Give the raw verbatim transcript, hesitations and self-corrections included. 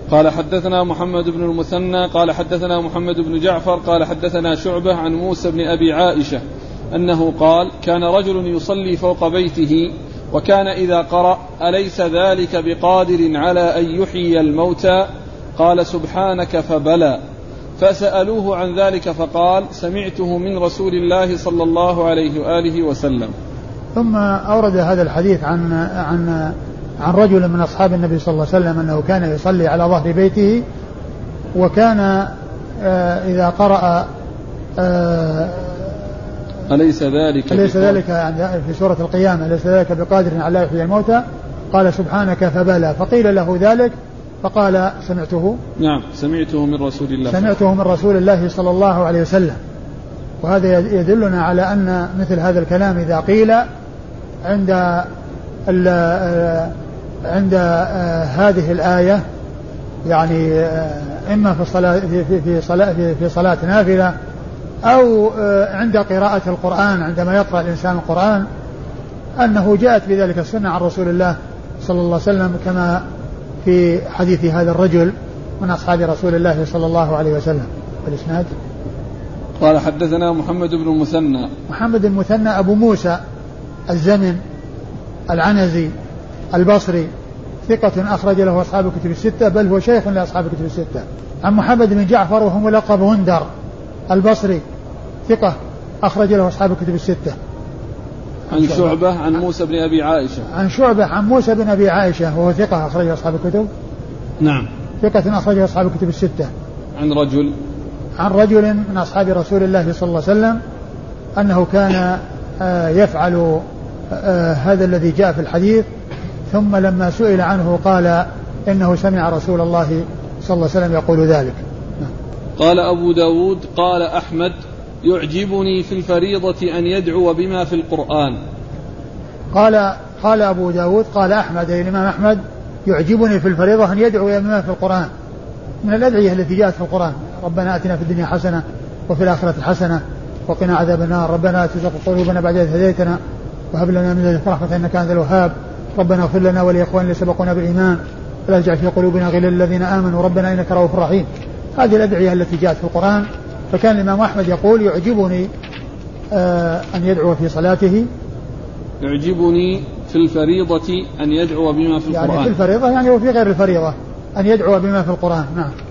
قال حدثنا محمد بن المثنى قال حدثنا محمد بن جعفر قال حدثنا شعبة عن موسى بن أبي عائشة أنه قال كان رجل يصلي فوق بيته وكان إذا قرأ أليس ذلك بقادر على أن يحيي الموتى قال سبحانك فبلى فسألوه عن ذلك فقال سمعته من رسول الله صلى الله عليه وآله وسلم. ثم أورد هذا الحديث عن عن عن رجل من أصحاب النبي صلى الله عليه وسلم أنه كان يصلي على ظهر بيته وكان آه إذا قرأ آه أليس ذلك أليس ذلك يعني في سورة القيامة أليس ذلك بقادر على يحيي الموتى قال سبحانك فبلى فقيل له ذلك فقال سمعته نعم سمعته من رسول الله سمعته من رسول الله صلى الله عليه وسلم. وهذا يدلنا على أن مثل هذا الكلام إذا قيل عند عند هذه الآية يعني إما في الصلاة في في صلاة في صلاة نافلة أو عند قراءة القرآن عندما يقرأ الإنسان القرآن أنه جاءت بذلك السنة عن رسول الله صلى الله عليه وسلم كما في حديث هذا الرجل من أصحاب رسول الله صلى الله عليه وسلم. الإسناد قال حدثنا محمد بن المثنى محمد بن المثنى أبو موسى الزمن العنزي البصري ثقة أخرج له أصحاب الكتب الستة بل هو شيخ لأصحاب الكتب الستة. عن محمد بن جعفر وهو ملقب هندر البصري ثقة أخرج له أصحاب الكتب الستة. عن شعبة عن موسى بن أبي عائشة عن شعبة عن موسى بن أبي عائشة وهو ثقة أخرج أصحاب الكتب نعم ثقة أخرج أصحاب الكتب الستة. عن رجل عن رجل من أصحاب رسول الله صلى الله عليه وسلم أنه كان يفعل هذا الذي جاء في الحديث ثم لما سئل عنه قال إنه سمع رسول الله صلى الله عليه وسلم يقول ذلك. قال أبو داود قال أحمد يعجبني في الفريضة أن يدعو بما في القرآن. قال قال أبو داود قال أحمد أي الإمام أحمد يعجبني في الفريضة أن يدعو بما في القرآن من الأدعية التي جاءت في القرآن ربنا آتنا في الدنيا حسنة وفي الآخرة حسنة وقنا عذاب النار ربنا لا تزغ قلوبنا بعد إذ هديتنا وهب لنا من لدنك رحمة إنك أنت الوهاب ربنا اغفر لنا ولإخواننا الذين سبقونا بالإيمان ولا تجعل في قلوبنا غلا للذين آمنوا ربنا إنك رؤوف رحيم. هذه الأدعية التي جاءت في القرآن. فكان الإمام أحمد يقول يعجبني آه أن يدعو في صلاته يعجبني في الفريضة أن يدعو بما في القرآن يعني في الفريضة يعني وفي غير الفريضة أن يدعو بما في القرآن. نعم.